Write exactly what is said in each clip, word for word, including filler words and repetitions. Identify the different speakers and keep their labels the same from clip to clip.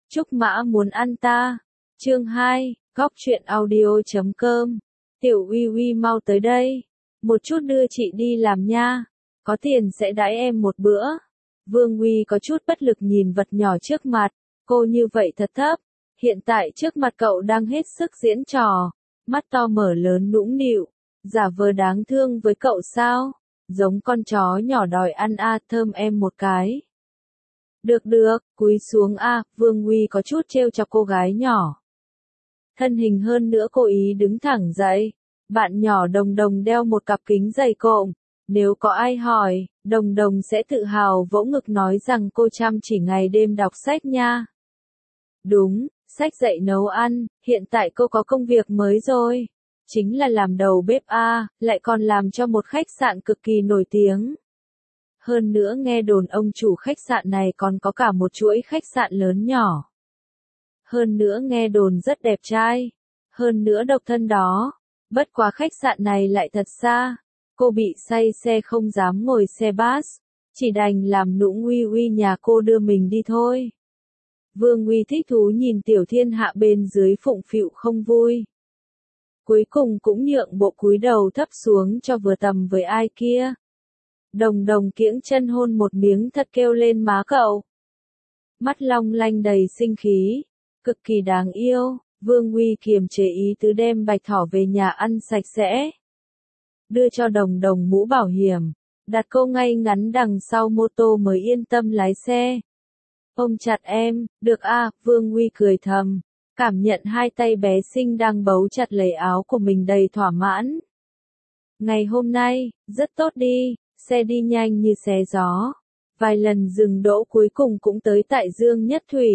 Speaker 1: Trúc Mã muốn ăn ta. Chương hai, góc truyện audio chấm com. Tiểu Uy Uy mau tới đây. Một chút đưa chị đi làm nha. Có tiền sẽ đãi em một bữa. Vương Uy có chút bất lực nhìn vật nhỏ trước mặt. Cô như vậy thật thấp. Hiện tại trước mặt cậu đang hết sức diễn trò. Mắt to mở lớn nũng nịu. Giả vờ đáng thương với cậu sao? Giống con chó nhỏ đòi ăn a, thơm em một cái. Được được, cúi xuống a, Vương Uy có chút trêu chọc cô gái nhỏ. Thân hình hơn nữa cố ý đứng thẳng dậy. Bạn nhỏ Đồng Đồng đeo một cặp kính dày cộm. Nếu có ai hỏi, Đồng Đồng sẽ tự hào vỗ ngực nói rằng cô chăm chỉ ngày đêm đọc sách nha. Đúng, sách dạy nấu ăn, hiện tại cô có công việc mới rồi. Chính là làm đầu bếp a, lại còn làm cho một khách sạn cực kỳ nổi tiếng. Hơn nữa nghe đồn ông chủ khách sạn này còn có cả một chuỗi khách sạn lớn nhỏ. Hơn nữa nghe đồn rất đẹp trai. Hơn nữa độc thân đó. Bất quá khách sạn này lại thật xa. Cô bị say xe không dám ngồi xe bus. Chỉ đành làm nũng Uy Uy nhà cô đưa mình đi thôi. Vương Uy thích thú nhìn Tiểu Thiên Hạ bên dưới phụng phịu không vui. Cuối cùng cũng nhượng bộ cúi đầu thấp xuống cho vừa tầm với ai kia. Đồng Đồng kiễng chân hôn một miếng thật kêu lên má cậu. Mắt long lanh đầy sinh khí. Cực kỳ đáng yêu. Vương Uy kiềm chế ý tứ đem Bạch Thỏ về nhà ăn sạch sẽ. Đưa cho Đồng Đồng mũ bảo hiểm. Đặt cô ngay ngắn đằng sau mô tô mới yên tâm lái xe. Ôm chặt em, được a, Vương Uy cười thầm. Cảm nhận hai tay bé xinh đang bấu chặt lấy áo của mình đầy thỏa mãn. Ngày hôm nay, rất tốt đi, xe đi nhanh như xé gió. Vài lần dừng đỗ cuối cùng cũng tới tại Dương Nhất Thủy.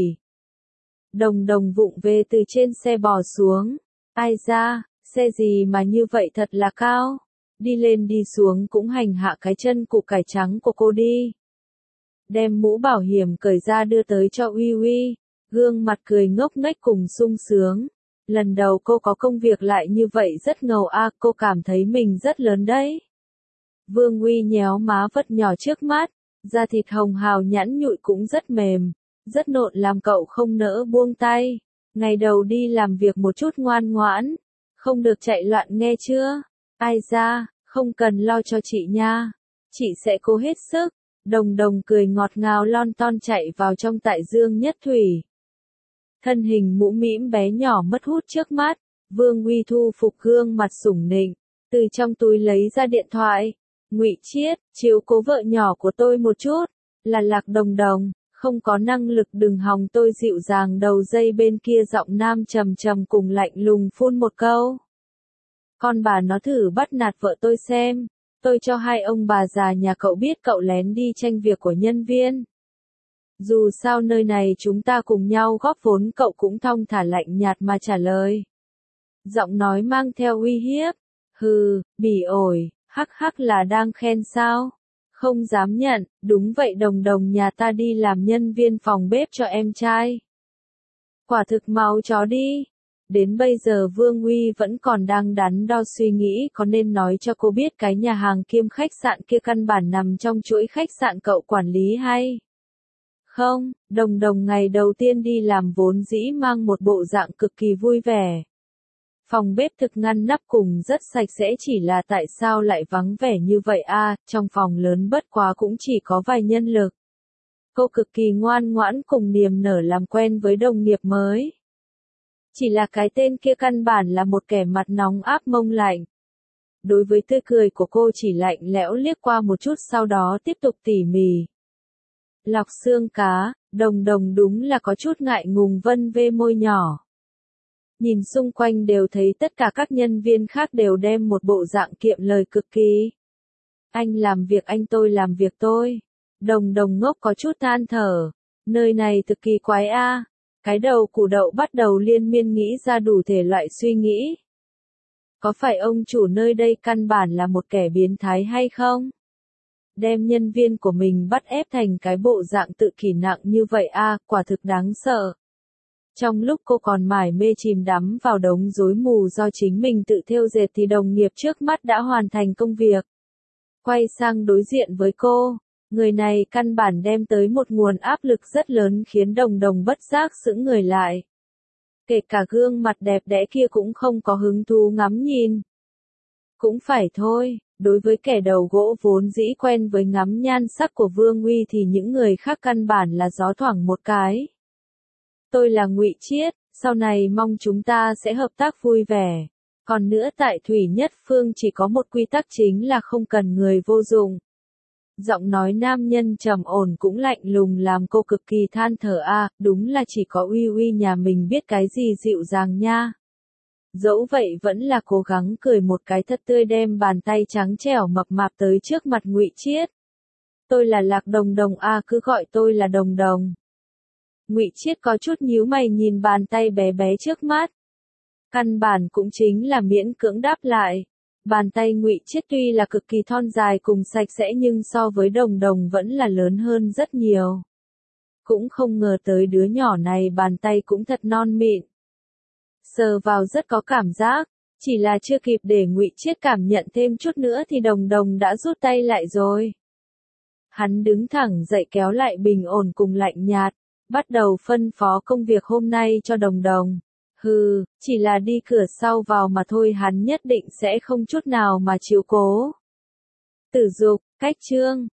Speaker 1: Đồng Đồng vụng về từ trên xe bò xuống. Ai ra, xe gì mà như vậy thật là cao. Đi lên đi xuống cũng hành hạ cái chân củ cải trắng của cô đi. Đem mũ bảo hiểm cởi ra đưa tới cho Uy Uy. Gương mặt cười ngốc nghếch cùng sung sướng. Lần đầu cô có công việc lại như vậy rất ngầu a, cô cảm thấy mình rất lớn đấy. Vương Uy nhéo má vật nhỏ trước mắt. Da thịt hồng hào nhẵn nhụi cũng rất mềm. Rất nộn làm cậu không nỡ buông tay. Ngày đầu đi làm việc một chút ngoan ngoãn. Không được chạy loạn nghe chưa? Ai ra, không cần lo cho chị nha. Chị sẽ cố hết sức. Đồng Đồng cười ngọt ngào lon ton chạy vào trong tại Dương Nhất Thủy. Thân hình mũ mĩm bé nhỏ mất hút trước mắt. Vương Uy thu phục gương mặt sủng nịnh. Từ trong túi lấy ra điện thoại. Ngụy Chiết, chiếu cố vợ nhỏ của tôi một chút. Là Lạc Đồng Đồng. Không có năng lực đừng hòng tôi dịu dàng đầu dây bên kia giọng nam trầm trầm cùng lạnh lùng phun một câu. Con bà nó thử bắt nạt vợ tôi xem. Tôi cho hai ông bà già nhà cậu biết cậu lén đi tranh việc của nhân viên. Dù sao nơi này chúng ta cùng nhau góp vốn, cậu cũng thong thả lạnh nhạt mà trả lời. Giọng nói mang theo uy hiếp. Hừ, bỉ ổi, hắc hắc là đang khen sao? Không dám nhận, đúng vậy Đồng Đồng nhà ta đi làm nhân viên phòng bếp cho em trai. Quả thực máu chó đi. Đến bây giờ Vương Uy vẫn còn đang đắn đo suy nghĩ có nên nói cho cô biết cái nhà hàng kiêm khách sạn kia căn bản nằm trong chuỗi khách sạn cậu quản lý hay không. Đồng Đồng ngày đầu tiên đi làm vốn dĩ mang một bộ dạng cực kỳ vui vẻ. Phòng bếp thực ngăn nắp cùng rất sạch sẽ, chỉ là tại sao lại vắng vẻ như vậy a, trong phòng lớn bất quá cũng chỉ có vài nhân lực. Cô cực kỳ ngoan ngoãn cùng niềm nở làm quen với đồng nghiệp mới. Chỉ là cái tên kia căn bản là một kẻ mặt nóng áp mông lạnh. Đối với tươi cười của cô chỉ lạnh lẽo liếc qua một chút sau đó tiếp tục tỉ mỉ. Lọc xương cá, Đồng Đồng đúng là có chút ngại ngùng vân vê môi nhỏ. Nhìn xung quanh đều thấy tất cả các nhân viên khác đều đem một bộ dạng kiệm lời cực kỳ. Anh làm việc anh, tôi làm việc tôi. Đồng Đồng ngốc có chút than thở. Nơi này thực kỳ quái a. Cái đầu củ đậu bắt đầu liên miên nghĩ ra đủ thể loại suy nghĩ. Có phải ông chủ nơi đây căn bản là một kẻ biến thái hay không? Đem nhân viên của mình bắt ép thành cái bộ dạng tự kỷ nặng như vậy a, quả thực đáng sợ. Trong lúc cô còn mải mê chìm đắm vào đống rối mù do chính mình tự thêu dệt thì đồng nghiệp trước mắt đã hoàn thành công việc. Quay sang đối diện với cô. Người này căn bản đem tới một nguồn áp lực rất lớn khiến Đồng Đồng bất giác sững người lại. Kể cả gương mặt đẹp đẽ kia cũng không có hứng thú ngắm nhìn. Cũng phải thôi, đối với kẻ đầu gỗ vốn dĩ quen với ngắm nhan sắc của Vương Uy thì những người khác căn bản là gió thoảng một cái. Tôi là Ngụy Chiết, sau này mong chúng ta sẽ hợp tác vui vẻ. Còn nữa tại Thủy Nhất Phương chỉ có một quy tắc chính là không cần người vô dụng. Giọng nói nam nhân trầm ổn cũng lạnh lùng làm cô cực kỳ than thở a, à, đúng là chỉ có Uy Uy nhà mình biết cái gì dịu dàng nha. Dẫu vậy vẫn là cố gắng cười một cái thật tươi đem bàn tay trắng trẻo mập mạp tới trước mặt Ngụy Chiết. Tôi là Lạc Đồng Đồng a, à, cứ gọi tôi là Đồng Đồng. Ngụy Chiết có chút nhíu mày nhìn bàn tay bé bé trước mắt. Căn bản cũng chính là miễn cưỡng đáp lại. Bàn tay Ngụy Chiết tuy là cực kỳ thon dài cùng sạch sẽ nhưng so với Đồng Đồng vẫn là lớn hơn rất nhiều. Cũng không ngờ tới đứa nhỏ này bàn tay cũng thật non mịn. Sờ vào rất có cảm giác, chỉ là chưa kịp để Ngụy Chiết cảm nhận thêm chút nữa thì Đồng Đồng đã rút tay lại rồi. Hắn đứng thẳng dậy kéo lại bình ổn cùng lạnh nhạt, bắt đầu phân phó công việc hôm nay cho Đồng Đồng. Hừ, chỉ là đi cửa sau vào mà thôi, hắn nhất định sẽ không chút nào mà chịu cố. Tử Dục, cách chương